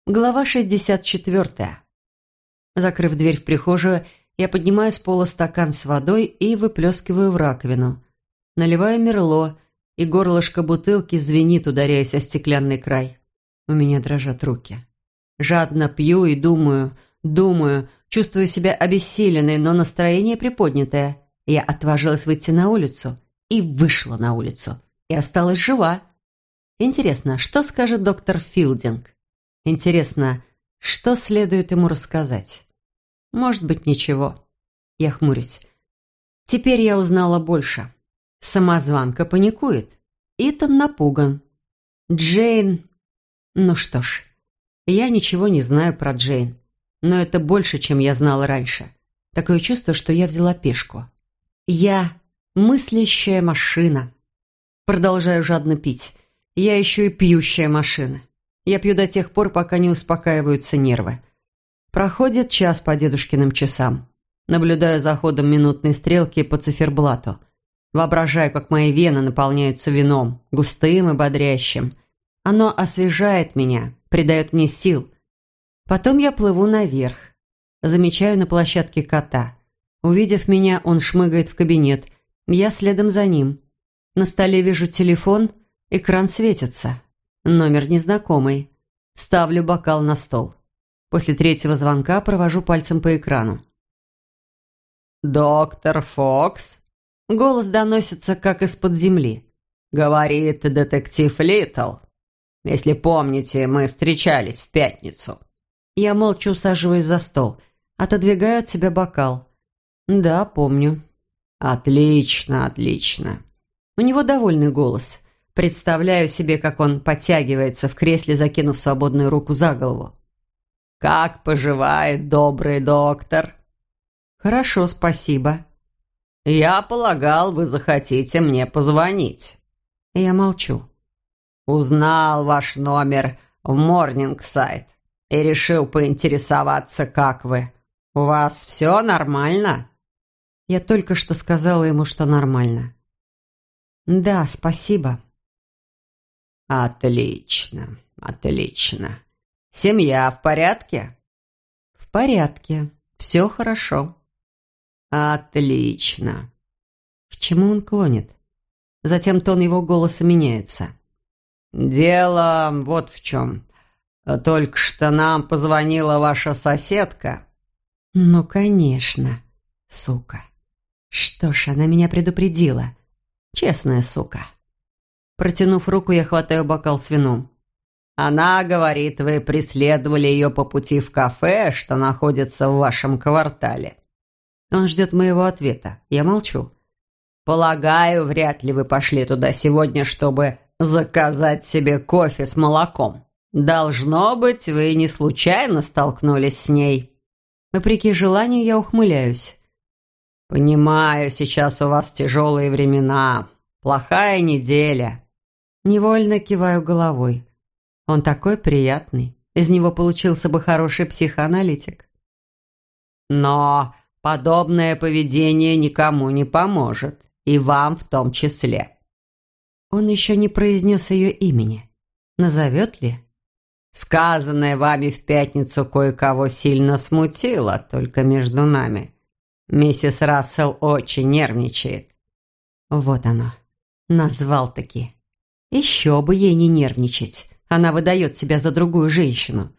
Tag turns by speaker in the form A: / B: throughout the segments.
A: Глава 64. Закрыв дверь в прихожую, я поднимаю с пола стакан с водой и выплескиваю в раковину. Наливаю мерло, и горлышко бутылки звенит, ударяясь о стеклянный край. У меня дрожат руки. Жадно пью и думаю, чувствую себя обессиленной, но настроение приподнятое. Я отважилась выйти на улицу и вышла на улицу, и осталась жива. Интересно, что скажет доктор Филдинг? Интересно, что следует ему рассказать? Может быть, ничего. Я хмурюсь. Теперь я узнала больше. Самозванка паникует. Итан напуган. Джейн... Ну что ж, я ничего не знаю про Джейн. Но это больше, чем я знала раньше. Такое чувство, что я взяла пешку. Я мыслящая машина. Продолжаю жадно пить. Я еще и пьющая машина. Я пью до тех пор, пока не успокаиваются нервы. Проходит час по дедушкиным часам. Наблюдаю за ходом минутной стрелки по циферблату. Воображаю, как мои вены наполняются вином, густым и бодрящим. Оно освежает меня, придает мне сил. Потом я плыву наверх. Замечаю на площадке кота. Увидев меня, он шмыгает в кабинет. Я следом за ним. На столе вижу телефон, экран светится. Номер незнакомый. Ставлю бокал на стол. После третьего звонка провожу пальцем по экрану. «Доктор Фокс?» Голос доносится, как из-под земли. «Говорит детектив Литтл. Если помните, мы встречались в пятницу». Я молча усаживаюсь за стол. Отодвигаю от себя бокал. «Да, помню». «Отлично, отлично». У него довольный голос. Представляю себе, как он подтягивается в кресле, закинув свободную руку за голову. «Как поживает добрый доктор?» «Хорошо, спасибо». «Я полагал, вы захотите мне позвонить». Я молчу. «Узнал ваш номер в Морнингсайд и решил поинтересоваться, как вы. У вас все нормально?» Я только что сказала ему, что нормально. «Да, спасибо». «Отлично, отлично. Семья в порядке?» «В порядке. Все хорошо». «Отлично». К чему он клонит? Затем тон его голоса меняется. «Дело вот в чем. Только что нам позвонила ваша соседка». «Ну, конечно, сука. Что ж, она меня предупредила. Честная сука». Протянув руку, я хватаю бокал с вином. «Она говорит, вы преследовали ее по пути в кафе, что находится в вашем квартале». Он ждет моего ответа. Я молчу. «Полагаю, вряд ли вы пошли туда сегодня, чтобы заказать себе кофе с молоком. Должно быть, вы не случайно столкнулись с ней». Вопреки желанию я ухмыляюсь. «Понимаю, сейчас у вас тяжелые времена. Плохая неделя». Невольно киваю головой. Он такой приятный. Из него получился бы хороший психоаналитик. «Но подобное поведение никому не поможет. И вам в том числе». Он еще не произнес ее имени. Назовет ли? «Сказанное вами в пятницу кое-кого сильно смутило, только между нами. Миссис Рассел очень нервничает». Вот оно. Назвал-таки. Еще бы ей не нервничать. Она выдает себя за другую женщину.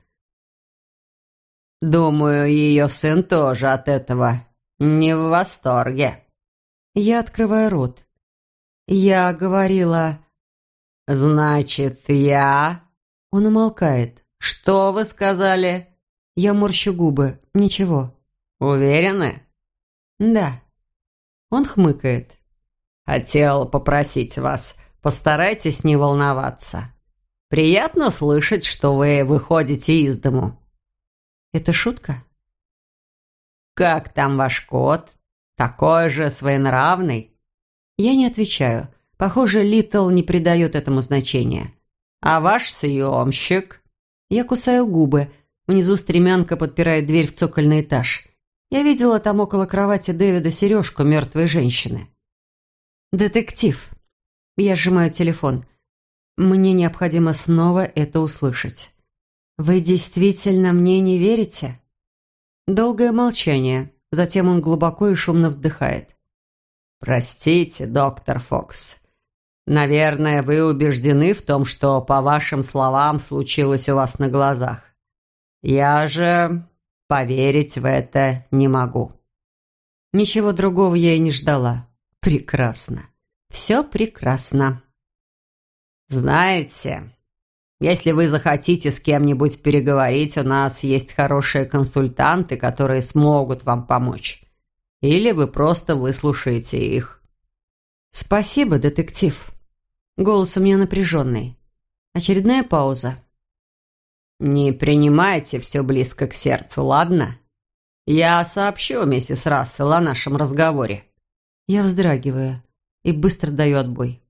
A: «Думаю, ее сын тоже от этого не в восторге». Я открываю рот. Я говорила... «Значит, я...» Он умолкает. «Что вы сказали?» Я морщу губы. Ничего. «Уверены?» «Да». Он хмыкает. «Хотел попросить вас, постарайтесь не волноваться. Приятно слышать, что вы выходите из дому». «Это шутка?» «Как там ваш кот? Такой же своенравный?» Я не отвечаю. Похоже, Литтл не придает этому значения. «А ваш съемщик?» Я кусаю губы. Внизу стремянка подпирает дверь в цокольный этаж. Я видела там около кровати Дэвида сережку мертвой женщины. «Детектив». Я сжимаю телефон. Мне необходимо снова это услышать. «Вы действительно мне не верите?» Долгое молчание. Затем он глубоко и шумно вздыхает. «Простите, доктор Фокс. Наверное, вы убеждены в том, что, по вашим словам, случилось у вас на глазах. Я же поверить в это не могу». Ничего другого я и не ждала. Прекрасно. Все прекрасно. «Знаете, если вы захотите с кем-нибудь переговорить, у нас есть хорошие консультанты, которые смогут вам помочь. Или вы просто выслушаете их». «Спасибо, детектив». Голос у меня напряженный. Очередная пауза. «Не принимайте все близко к сердцу, ладно? Я сообщу миссис Рассел о нашем разговоре». Я вздрагиваю и быстро даю отбой.